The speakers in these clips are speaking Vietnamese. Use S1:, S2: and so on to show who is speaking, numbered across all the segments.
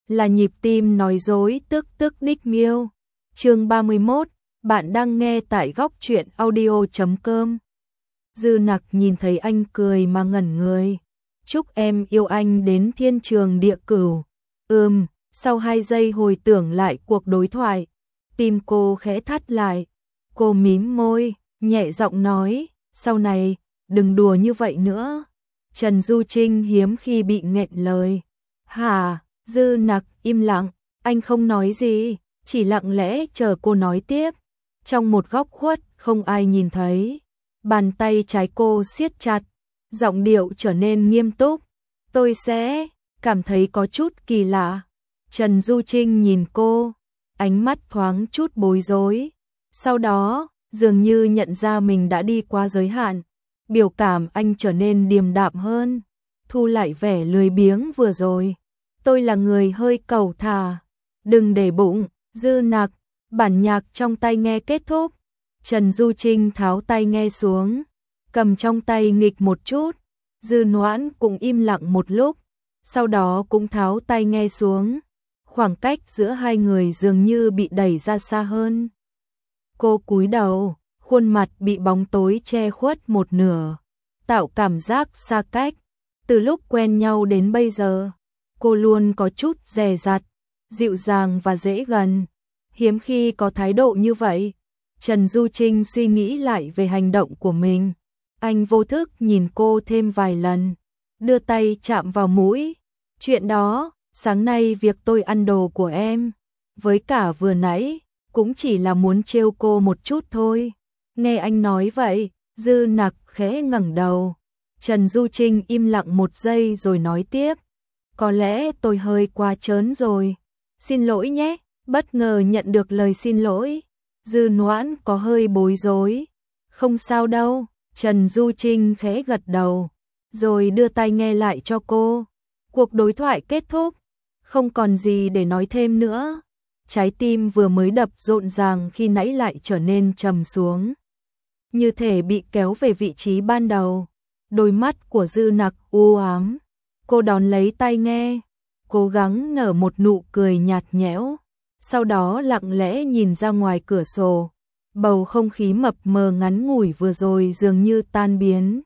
S1: là nhịp tim nói dối tức tức đích miêu. Chương 31, bạn đang nghe tại góc truyện audio.com. Dư Nặc nhìn thấy anh cười mà ngẩn người. Chúc em yêu anh đến thiên trường địa cửu. Sau 2 giây hồi tưởng lại cuộc đối thoại, tim cô khẽ thắt lại. Cô mím môi, nhẹ giọng nói, sau này, đừng đùa như vậy nữa. Trần Du Trinh hiếm khi bị nghẹn lời. Hả? Dư Nặc im lặng, anh không nói gì, chỉ lặng lẽ chờ cô nói tiếp. Trong một góc khuất không ai nhìn thấy, bàn tay trái cô siết chặt, giọng điệu trở nên nghiêm túc. Tôi sẽ cảm thấy có chút kỳ lạ. Trần Du Trinh nhìn cô, ánh mắt thoáng chút bối rối. Sau đó, dường như nhận ra mình đã đi qua giới hạn, biểu cảm anh trở nên điềm đạm hơn, thu lại vẻ lười biếng vừa rồi. Tôi là người hơi cẩu thả, đừng để bụng. Dư Nặc, bản nhạc trong tai nghe kết thúc. Trần Du Trinh tháo tai nghe xuống, cầm trong tay nghịch một chút. Dư Noãn cũng im lặng một lúc, sau đó cũng tháo tai nghe xuống. Khoảng cách giữa hai người dường như bị đẩy ra xa hơn. Cô cúi đầu, khuôn mặt bị bóng tối che khuất một nửa, tạo cảm giác xa cách. Từ lúc quen nhau đến bây giờ, cô luôn có chút dè dặt, dịu dàng và dễ gần. Hiếm khi có thái độ như vậy. Trần Du Trinh suy nghĩ lại về hành động của mình. Anh vô thức nhìn cô thêm vài lần, đưa tay chạm vào mũi. Chuyện đó, sáng nay việc tôi ăn đồ của em, với cả vừa nãy, cũng chỉ là muốn trêu cô một chút thôi. Nghe anh nói vậy, Dư Nặc khẽ ngẩng đầu. Trần Du Trinh im lặng một giây rồi nói tiếp. Có lẽ tôi hơi quá trớn rồi. Xin lỗi nhé. Bất ngờ nhận được lời xin lỗi, Dư Noãn có hơi bối rối. Không sao đâu. Trần Du Trinh khẽ gật đầu, rồi đưa tai nghe lại cho cô. Cuộc đối thoại kết thúc, không còn gì để nói thêm nữa. Trái tim vừa mới đập rộn ràng khi nãy lại trở nên trầm xuống, như thể bị kéo về vị trí ban đầu. Đôi mắt của Dư Nặc u ám. Cô đón lấy tai nghe, cố gắng nở một nụ cười nhạt nhẽo, sau đó lặng lẽ nhìn ra ngoài cửa sổ. Bầu không khí mập mờ ngắn ngủi vừa rồi dường như tan biến.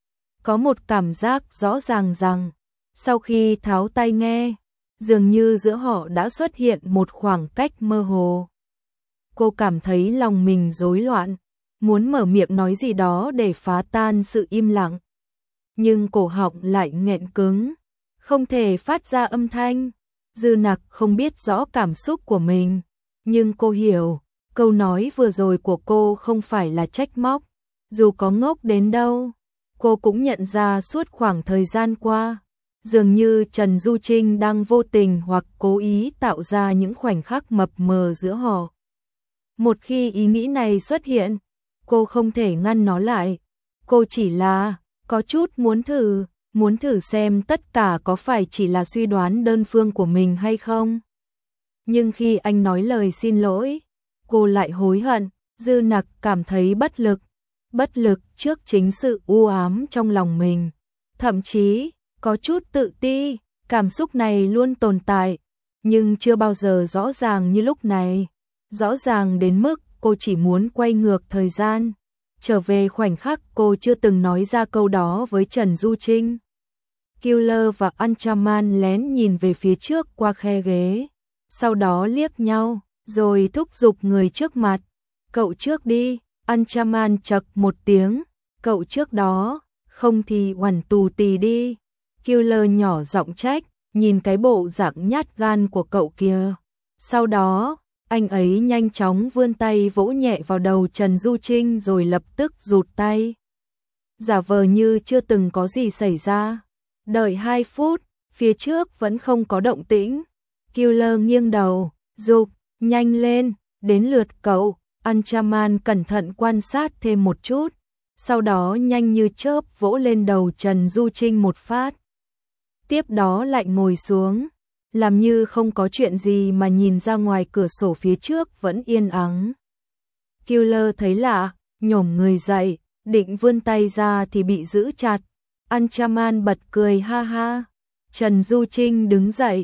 S1: Có một cảm giác rõ ràng rằng, sau khi tháo tai nghe, dường như giữa họ đã xuất hiện một khoảng cách mơ hồ. Cô cảm thấy lòng mình rối loạn, muốn mở miệng nói gì đó để phá tan sự im lặng. Nhưng cổ họng lại nghẹn cứng, không thể phát ra âm thanh. Dư Nặc không biết rõ cảm xúc của mình, nhưng cô hiểu, câu nói vừa rồi của cô không phải là trách móc. Dù có ngốc đến đâu, cô cũng nhận ra suốt khoảng thời gian qua, dường như Trần Du Trinh đang vô tình hoặc cố ý tạo ra những khoảnh khắc mập mờ giữa họ. Một khi ý nghĩ này xuất hiện, cô không thể ngăn nó lại. Cô chỉ là có chút muốn thử xem tất cả có phải chỉ là suy đoán đơn phương của mình hay không. Nhưng khi anh nói lời xin lỗi, cô lại hối hận. Dư Nặc cảm thấy bất lực trước chính sự u ám trong lòng mình. Thậm chí, có chút tự ti, cảm xúc này luôn tồn tại, nhưng chưa bao giờ rõ ràng như lúc này. Rõ ràng đến mức cô chỉ muốn quay ngược thời gian, trở về khoảnh khắc cô chưa từng nói ra câu đó với Trần Du Trinh. Killer và Anchaman lén nhìn về phía trước qua khe ghế, sau đó liếc nhau, rồi thúc giục người trước mặt. Cậu trước đi. Anchaman chậc một tiếng. Cậu trước đó, không thì oằn tù tì đi. Killer nhỏ giọng trách, nhìn cái bộ dạng nhát gan của cậu kia. Sau đó, anh ấy nhanh chóng vươn tay vỗ nhẹ vào đầu Trần Du Trinh rồi lập tức rụt tay, giả vờ như chưa từng có gì xảy ra. Đợi 2 phút, phía trước vẫn không có động tĩnh. Killer nghiêng đầu, giục, nhanh lên, đến lượt cậu. Anchaman cẩn thận quan sát thêm một chút, sau đó nhanh như chớp vỗ lên đầu Trần Du Trinh một phát. Tiếp đó lại ngồi xuống, làm như không có chuyện gì mà nhìn ra ngoài cửa sổ phía trước vẫn yên ắng. Killer thấy lạ, nhổm người dậy, định vươn tay ra thì bị giữ chặt. Anchaman bật cười ha ha. Trần Du Trinh đứng dậy,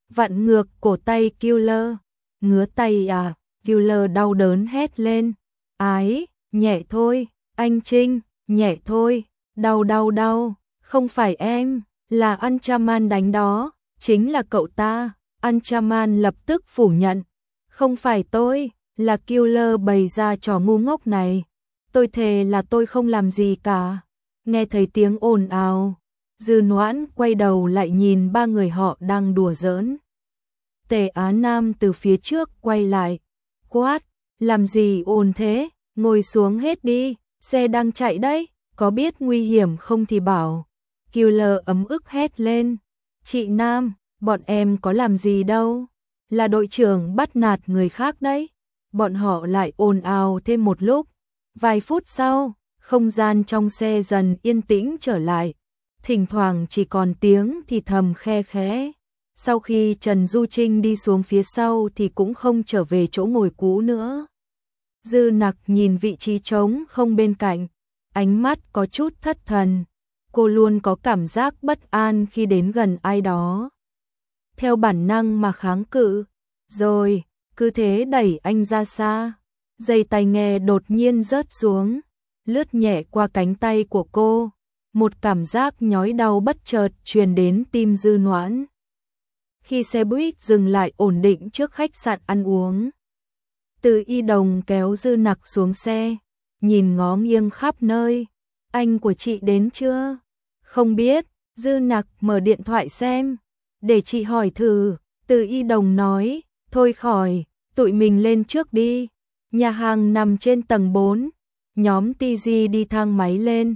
S1: vặn ngược cổ tay Killer. Ngứa tay à? Killer đau đớn hét lên. Ái, nhẹ thôi, anh Trinh, nhẹ thôi, đau đau đau, không phải em, là Anchaman đánh đó, chính là cậu ta. Anchaman lập tức phủ nhận. Không phải tôi, là Killer bày ra trò ngu ngốc này. Tôi thề là tôi không làm gì cả. Nghe thấy tiếng ồn ào, Dư Noãn quay đầu lại nhìn ba người họ đang đùa giỡn. Tề Á Nam từ phía trước quay lại, quát, làm gì ồn thế, ngồi xuống hết đi, xe đang chạy đấy, có biết nguy hiểm không thì bảo. Killer ấm ức hét lên, chị Nam, bọn em có làm gì đâu, là đội trưởng bắt nạt người khác đấy. Bọn họ lại ồn ào thêm một lúc, vài phút sau, không gian trong xe dần yên tĩnh trở lại, thỉnh thoảng chỉ còn tiếng thì thầm khe khẽ. Sau khi Trần Du Trinh đi xuống phía sau thì cũng không trở về chỗ ngồi cũ nữa. Dư Nặc nhìn vị trí trống không bên cạnh, ánh mắt có chút thất thần. Cô luôn có cảm giác bất an khi đến gần ai đó. Theo bản năng mà kháng cự, rồi, cứ thế đẩy anh ra xa. Dây tai nghe đột nhiên rớt xuống, lướt nhẹ qua cánh tay của cô. Một cảm giác nhói đau bất chợt truyền đến tim Dư Noãn. Khi xe buýt dừng lại ổn định trước khách sạn ăn uống, Từ Y Đồng kéo Dư Nặc xuống xe, nhìn ngó nghiêng khắp nơi. Anh của chị đến chưa? Không biết. Dư Nặc mở điện thoại xem. Để chị hỏi thử. Từ Y Đồng nói, thôi khỏi, tụi mình lên trước đi. Nhà hàng nằm trên tầng 4. Nhóm TG đi thang máy lên.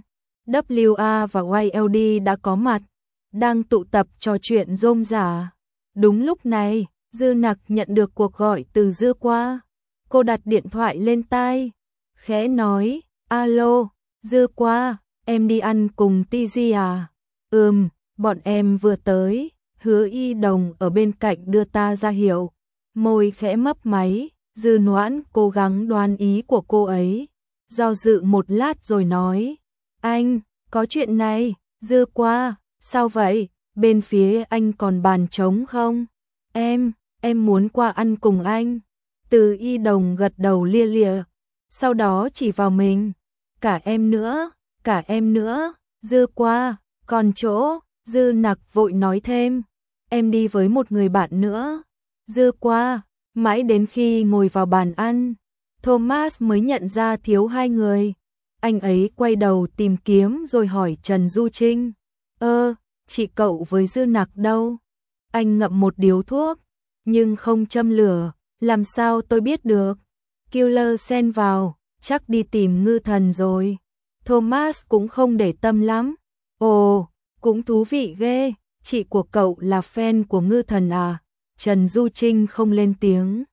S1: WA và YLD đã có mặt, đang tụ tập trò chuyện rôm rả. Đúng lúc này, Dư Nặc nhận được cuộc gọi từ Dư Qua. Cô đặt điện thoại lên tai, khẽ nói, alo, Dư Qua, em đi ăn cùng TG à? Bọn em vừa tới. Hứa Y Đồng ở bên cạnh đưa ta ra hiệu, môi khẽ mấp máy. Dư Noãn cố gắng đoán ý của cô ấy, do dự một lát rồi nói, anh, có chuyện này. Dư Qua, sao vậy? Bên phía anh còn bàn trống không? Em muốn qua ăn cùng anh. Từ Y Đồng gật đầu lia lịa, sau đó chỉ vào mình, cả em nữa. Dư Qua, còn chỗ. Dư Nặc vội nói thêm, em đi với một người bạn nữa. Dư Qua, mãi đến khi ngồi vào bàn ăn, Thomas mới nhận ra thiếu hai người. Anh ấy quay đầu tìm kiếm rồi hỏi Trần Du Trinh, chị cậu với Dư Nặc đâu? Anh ngậm một điếu thuốc, nhưng không châm lửa. Làm sao tôi biết được? Killer xen vào, chắc đi tìm Ngư Thần rồi. Thomas cũng không để tâm lắm. Ồ, cũng thú vị ghê, chị của cậu là fan của Ngư Thần à? Trần Du Trinh không lên tiếng.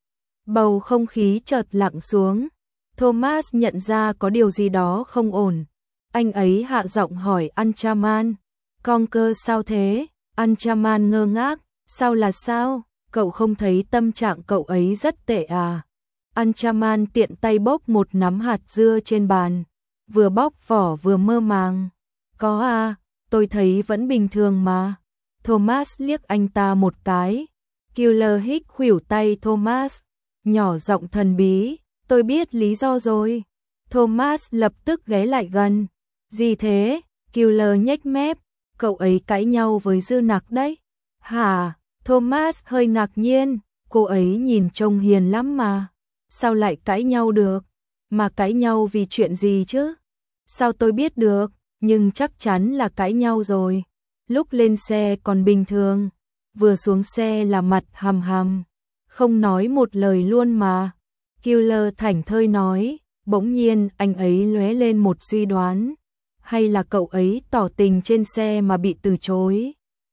S1: Bầu không khí chợt lặng xuống. Thomas nhận ra có điều gì đó không ổn. Anh ấy hạ giọng hỏi Anchaman, con cơ sao thế? Anchaman ngơ ngác, sao là sao? Cậu không thấy tâm trạng cậu ấy rất tệ à? Anchaman tiện tay bốc một nắm hạt dưa trên bàn, vừa bóc vỏ vừa mơ màng. Có à, tôi thấy vẫn bình thường mà. Thomas liếc anh ta một cái. Killer hít khuỷu tay Thomas, nhỏ giọng thần bí, tôi biết lý do rồi. Thomas lập tức ghé lại gần. Gì thế? Killer nhếch mép, cậu ấy cãi nhau với Dư Nặc đấy. Hả? Thomas hơi ngạc nhiên, cô ấy nhìn trông hiền lắm mà. Sao lại cãi nhau được? Mà cãi nhau vì chuyện gì chứ? Sao tôi biết được, nhưng chắc chắn là cãi nhau rồi. Lúc lên xe còn bình thường, vừa xuống xe là mặt hầm hầm, không nói một lời luôn mà. Killer thảnh thơi nói, bỗng nhiên anh ấy lóe lên một suy đoán. Hay là cậu ấy tỏ tình trên xe mà bị từ chối?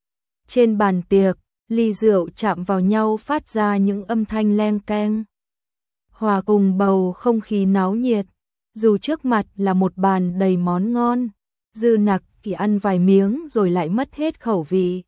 S1: Trên bàn tiệc, ly rượu chạm vào nhau phát ra những âm thanh leng keng, hòa cùng bầu không khí náo nhiệt. Dù trước mặt là một bàn đầy món ngon, Dư Nặc chỉ ăn vài miếng rồi lại mất hết khẩu vị.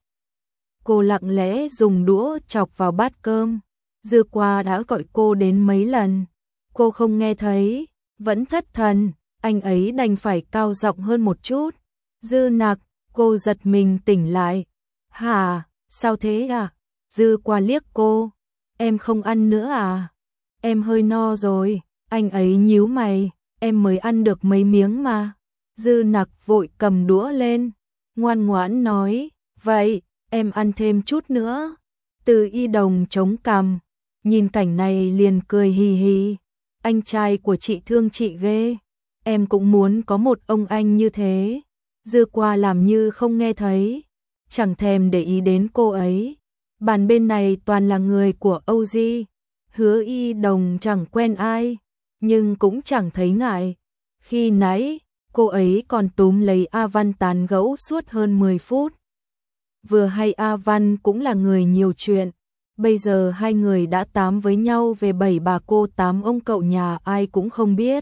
S1: Cô lặng lẽ dùng đũa chọc vào bát cơm. Dư Qua đã gọi cô đến mấy lần, cô không nghe thấy, vẫn thất thần. Anh ấy đành phải cao giọng hơn một chút. Dư Nặc, cô giật mình tỉnh lại. Hả, sao thế à? Dư qua liếc cô, em không ăn nữa à? Em hơi no rồi. Anh ấy nhíu mày, em mới ăn được mấy miếng mà. Dư Nặc vội cầm đũa lên, ngoan ngoãn nói, vậy, em ăn thêm chút nữa. Từ Y Đồng chống cằm, nhìn cảnh này liền cười hì hì. Anh trai của chị thương chị ghê, em cũng muốn có một ông anh như thế. Dư qua làm như không nghe thấy, chẳng thèm để ý đến cô ấy. Bàn bên này toàn là người của Âu Di. Hứa Y Đồng chẳng quen ai, nhưng cũng chẳng thấy ngại. Khi nãy, cô ấy còn túm lấy A Văn tán gẫu suốt hơn 10 phút. Vừa hay A Văn cũng là người nhiều chuyện. Bây giờ hai người đã tám với nhau về 7 bà cô 8 ông cậu nhà ai cũng không biết.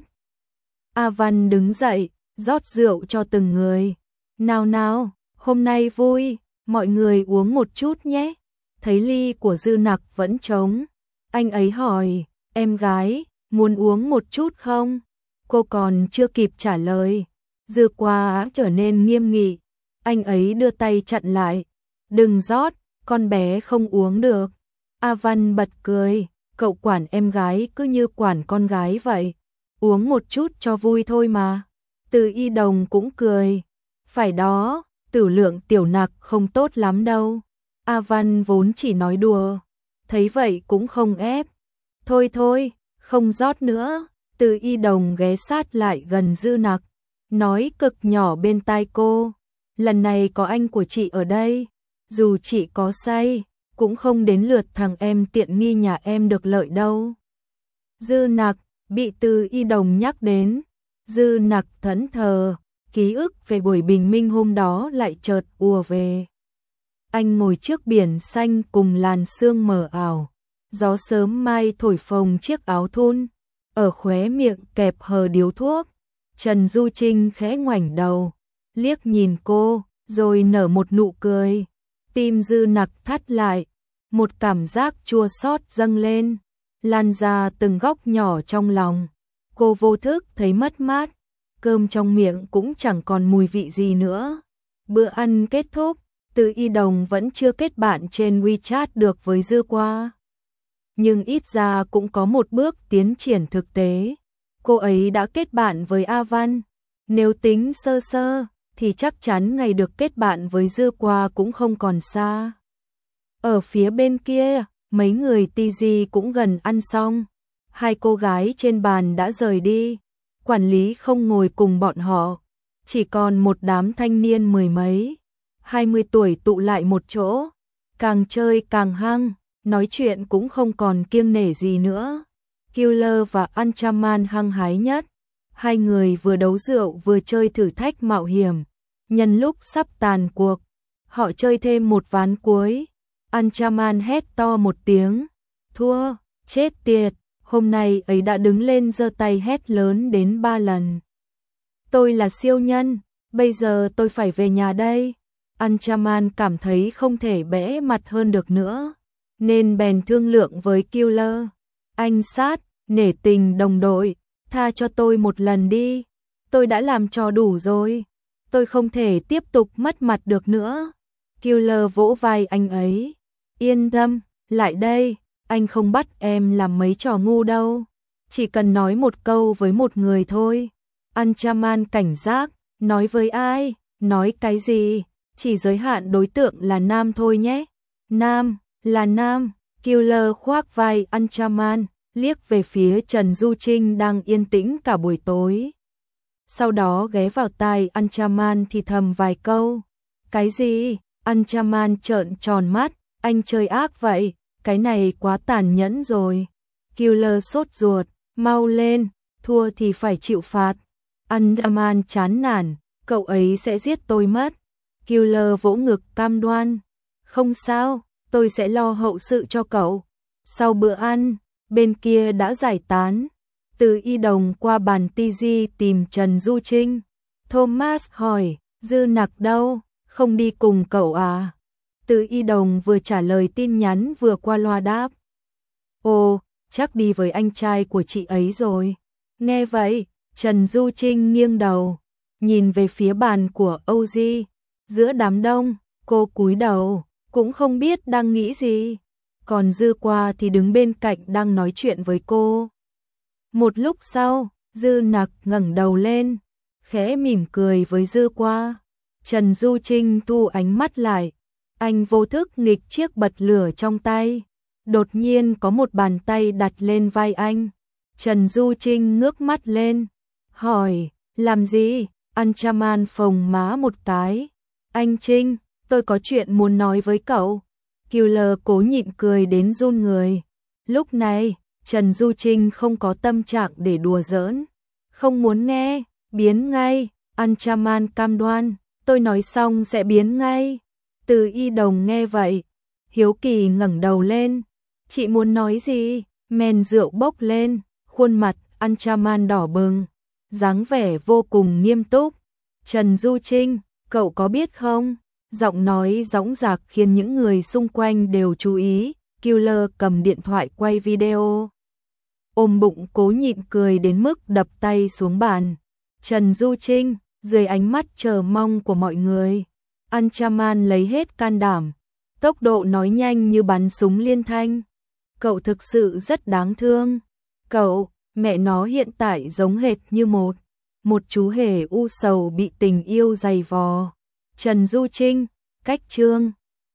S1: A Văn đứng dậy, rót rượu cho từng người. Nào nào, hôm nay vui, mọi người uống một chút nhé. Thấy ly của Dư Nặc vẫn trống, anh ấy hỏi, em gái, muốn uống một chút không? Cô còn chưa kịp trả lời, Dư qua trở nên nghiêm nghị. Anh ấy đưa tay chặn lại, đừng rót, con bé không uống được. A Văn bật cười, cậu quản em gái cứ như quản con gái vậy, uống một chút cho vui thôi mà. Từ Y Đồng cũng cười, phải đó, tử lượng tiểu Nặc không tốt lắm đâu. A Văn vốn chỉ nói đùa, thấy vậy cũng không ép. Thôi thôi, không rót nữa. Từ Y Đồng ghé sát lại gần Dư Nặc, nói cực nhỏ bên tai cô, lần này có anh của chị ở đây, dù chị có say, cũng không đến lượt thằng em tiện nghi nhà em được lợi đâu. Dư Nặc bị Từ Y Đồng nhắc đến, Dư Nặc thẫn thờ, ký ức về buổi bình minh hôm đó lại chợt ùa về. Anh ngồi trước biển xanh cùng làn sương mờ ảo, gió sớm mai thổi phồng chiếc áo thun, ở khóe miệng kẹp hờ điếu thuốc. Trần Du Trinh khẽ ngoảnh đầu, liếc nhìn cô, rồi nở một nụ cười. Tim Dư Nặc thắt lại, một cảm giác chua xót dâng lên, lan ra từng góc nhỏ trong lòng. Cô vô thức thấy mất mát, cơm trong miệng cũng chẳng còn mùi vị gì nữa. Bữa ăn kết thúc, Từ Y Đồng vẫn chưa kết bạn trên WeChat được với Dư qua. Nhưng ít ra cũng có một bước tiến triển thực tế. Cô ấy đã kết bạn với A Văn. Nếu tính sơ sơ, thì chắc chắn ngày được kết bạn với Dư qua cũng không còn xa. Ở phía bên kia, mấy người TG cũng gần ăn xong. Hai cô gái trên bàn đã rời đi. Quản lý không ngồi cùng bọn họ. Chỉ còn một đám thanh niên mười mấy, 20 tuổi tụ lại một chỗ. Càng chơi càng hăng, nói chuyện cũng không còn kiêng nể gì nữa. Killer và Anchaman hăng hái nhất. Hai người vừa đấu rượu vừa chơi thử thách mạo hiểm. Nhân lúc sắp tàn cuộc, họ chơi thêm một ván cuối. Anchaman hét to một tiếng, thua, chết tiệt. Hôm nay ấy đã đứng lên giơ tay hét lớn đến 3 lần. Tôi là siêu nhân, bây giờ tôi phải về nhà đây. Anchaman cảm thấy không thể bẽ mặt hơn được nữa, nên bèn thương lượng với Killer. Anh Sát, nể tình đồng đội, tha cho tôi một lần đi. Tôi đã làm trò đủ rồi, tôi không thể tiếp tục mất mặt được nữa. Killer vỗ vai anh ấy. Yên tâm, lại đây, anh không bắt em làm mấy trò ngu đâu. Chỉ cần nói một câu với một người thôi. Anchaman cảnh giác, nói với ai, nói cái gì, chỉ giới hạn đối tượng là nam thôi nhé. Nam, là nam. Killer khoác vai Anchaman, liếc về phía Trần Du Trinh đang yên tĩnh cả buổi tối. Sau đó ghé vào tai Anchaman thì thầm vài câu. Cái gì? Anchaman trợn tròn mắt, anh chơi ác vậy, cái này quá tàn nhẫn rồi. Killer sốt ruột, mau lên, thua thì phải chịu phạt. Anchaman chán nản, cậu ấy sẽ giết tôi mất. Killer vỗ ngực cam đoan, không sao, tôi sẽ lo hậu sự cho cậu. Sau bữa ăn, bên kia đã giải tán. Từ Y Đồng qua bàn TG tìm Trần Du Trinh. Thomas hỏi, Dư Nặc đâu, không đi cùng cậu à? Từ Y Đồng vừa trả lời tin nhắn vừa qua loa đáp. Ồ, chắc đi với anh trai của chị ấy rồi. Nghe vậy, Trần Du Trinh nghiêng đầu, nhìn về phía bàn của Âu Di. Giữa đám đông, cô cúi đầu, cũng không biết đang nghĩ gì. còn Dư Qua thì đứng bên cạnh đang nói chuyện với cô. Một lúc sau, Dư Nặc ngẩng đầu lên, khẽ mỉm cười với Dư Qua. Trần Du Trinh thu ánh mắt lại, anh vô thức nghịch chiếc bật lửa trong tay. Đột nhiên có một bàn tay đặt lên vai anh. Trần Du Trinh ngước mắt lên, hỏi, làm gì? Anchaman phồng má một cái. Anh Trinh, tôi có chuyện muốn nói với cậu. Killer cố nhịn cười đến run người. Lúc này, Trần Du Trinh không có tâm trạng để đùa giỡn. Không muốn nghe, biến ngay. Anchaman cam đoan, tôi nói xong sẽ biến ngay. Từ Y Đồng nghe vậy, hiếu kỳ ngẩng đầu lên. Chị muốn nói gì? Men rượu bốc lên, khuôn mặt Anchaman đỏ bừng, dáng vẻ vô cùng nghiêm túc. Trần Du Trinh, cậu có biết không? Giọng nói dõng dạc khiến những người xung quanh đều chú ý. Killer cầm điện thoại quay video, ôm bụng cố nhịn cười đến mức đập tay xuống bàn. Trần Du Trinh, dưới ánh mắt chờ mong của mọi người, Anchaman lấy hết can đảm, tốc độ nói nhanh như bắn súng liên thanh. Cậu thực sự rất đáng thương. Cậu, mẹ nó hiện tại giống hệt như một chú hề u sầu bị tình yêu dày vò. Trần Du Trinh, cách chương